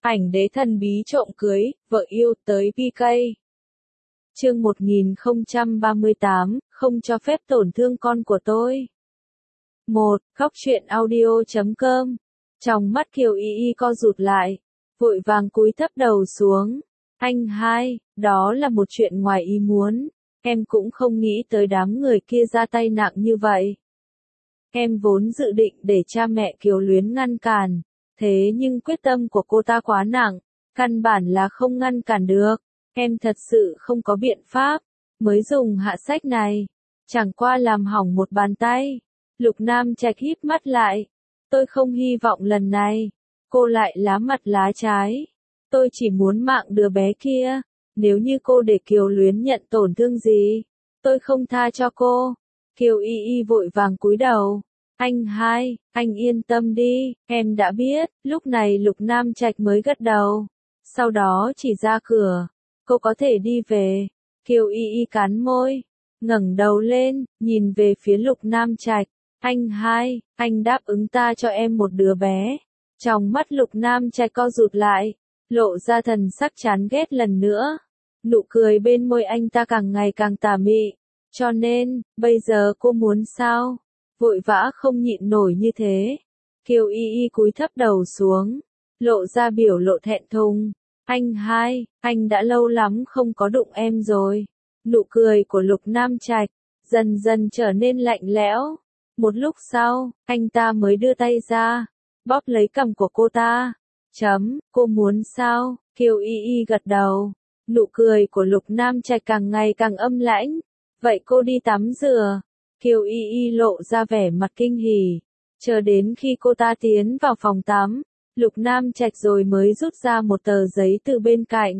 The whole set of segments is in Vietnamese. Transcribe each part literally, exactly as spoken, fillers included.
Ảnh đế thần bí trộm cưới, vợ yêu tới pê ca. Chương một nghìn không trăm ba mươi tám, không cho phép tổn thương con của tôi. một. Khóc chuyện audio chấm com. Trong mắt Kiều Y Y co rụt lại, vội vàng cúi thấp đầu xuống. Anh hai, đó là một chuyện ngoài ý muốn. Em cũng không nghĩ tới đám người kia ra tay nặng như vậy. Em vốn dự định để cha mẹ Kiều Luyến ngăn cản, thế nhưng quyết tâm của cô ta quá nặng, căn bản là không ngăn cản được. Em thật sự không có biện pháp, mới dùng hạ sách này, chẳng qua làm hỏng một bàn tay. Lục Nam Trạch híp mắt lại. Tôi không hy vọng lần này, cô lại lá mặt lá trái. Tôi chỉ muốn mạng đứa bé kia. Nếu như cô để Kiều Luyến nhận tổn thương gì, tôi không tha cho cô. Kiều Y Y vội vàng cúi đầu. Anh hai, anh yên tâm đi, em đã biết. Lúc này Lục Nam Trạch mới gật đầu. Sau đó chỉ ra cửa. Cô có thể đi về. Kiều Y Y cắn môi, ngẩng đầu lên, nhìn về phía Lục Nam Trạch. Anh hai, anh đáp ứng ta cho em một đứa bé. Trong mắt Lục Nam Trạch co rụt lại, lộ ra thần sắc chán ghét lần nữa. Nụ cười bên môi anh ta càng ngày càng tà mị. Cho nên, bây giờ cô muốn sao? Vội vã không nhịn nổi như thế. Kiều Y Y cúi thấp đầu xuống, lộ ra biểu lộ thẹn thùng. Anh hai, anh đã lâu lắm không có đụng em rồi. Nụ cười của Lục Nam Trạch dần dần trở nên lạnh lẽo. Một lúc sau, anh ta mới đưa tay ra, bóp lấy cằm của cô ta. Chấm, cô muốn sao? Kiều Y Y gật đầu. Nụ cười của Lục Nam Trạch càng ngày càng âm lãnh. Vậy cô đi tắm rửa. Kiều Y Y lộ ra vẻ mặt kinh hỉ. Chờ đến khi cô ta tiến vào phòng tắm, Lục Nam Trạch rồi mới rút ra một tờ giấy từ bên cạnh.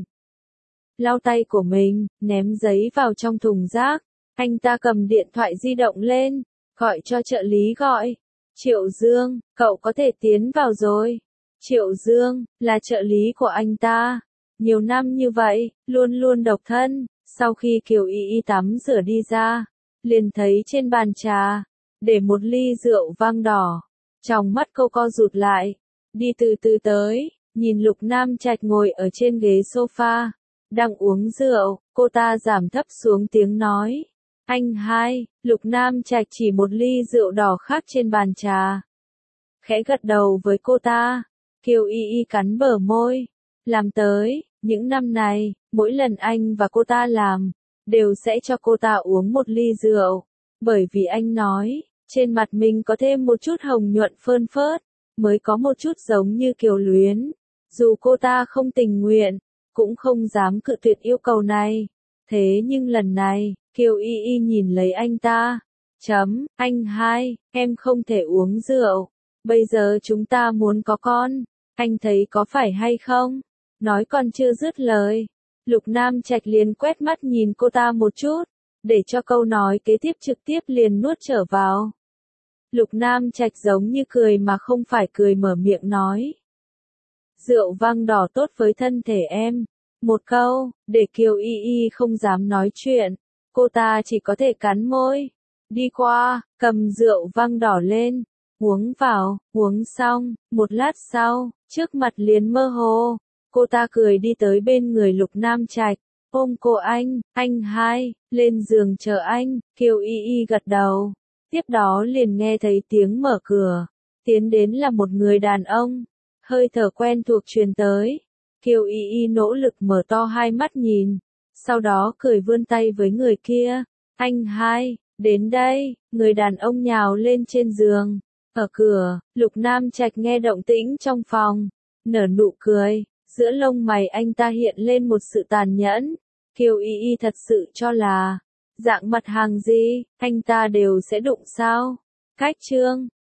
Lau tay của mình, ném giấy vào trong thùng rác. Anh ta cầm điện thoại di động lên, gọi cho trợ lý gọi. Triệu Dương, cậu có thể tiến vào rồi. Triệu Dương, là trợ lý của anh ta. Nhiều năm như vậy, luôn luôn độc thân. Sau khi Kiều Y Y tắm rửa đi ra, liền thấy trên bàn trà, để một ly rượu vang đỏ. Trong mắt cô co rụt lại, đi từ từ tới, nhìn Lục Nam Trạch ngồi ở trên ghế sofa, đang uống rượu, cô ta giảm thấp xuống tiếng nói. Anh hai, Lục Nam Trạch chỉ một ly rượu đỏ khác trên bàn trà. Khẽ gật đầu với cô ta. Kiều Y Y cắn bờ môi. Làm tới, những năm này, mỗi lần anh và cô ta làm, đều sẽ cho cô ta uống một ly rượu. Bởi vì anh nói, trên mặt mình có thêm một chút hồng nhuận phơn phớt, mới có một chút giống như Kiều Luyến. Dù cô ta không tình nguyện, cũng không dám cự tuyệt yêu cầu này. Thế nhưng lần này, Kiều Y Y nhìn lấy anh ta. Chấm, anh hai, em không thể uống rượu. Bây giờ chúng ta muốn có con. Anh thấy có phải hay không? Nói còn chưa dứt lời. Lục Nam Trạch liền quét mắt nhìn cô ta một chút, để cho câu nói kế tiếp trực tiếp liền nuốt trở vào. Lục Nam Trạch giống như cười mà không phải cười mở miệng nói. Rượu vang đỏ tốt với thân thể em. Một câu, để Kiều Y Y không dám nói chuyện. Cô ta chỉ có thể cắn môi. Đi qua, cầm rượu vang đỏ lên. Uống vào, uống xong, một lát sau, trước mặt liền mơ hồ. Cô ta cười đi tới bên người Lục Nam Trạch. Ôm cô anh, anh hai, lên giường chờ anh. Kiều Y Y gật đầu. Tiếp đó liền nghe thấy tiếng mở cửa. Tiến đến là một người đàn ông. Hơi thở quen thuộc truyền tới. Kiều Y Y nỗ lực mở to hai mắt nhìn. Sau đó cười vươn tay với người kia. Anh hai, đến đây. Người đàn ông nhào lên trên giường. Ở cửa, Lục Nam Trạch nghe động tĩnh trong phòng. Nở nụ cười. Giữa lông mày anh ta hiện lên một sự tàn nhẫn. Kiều Y Y thật sự cho là, dạng mặt hàng gì, anh ta đều sẽ đụng sao? Cách chương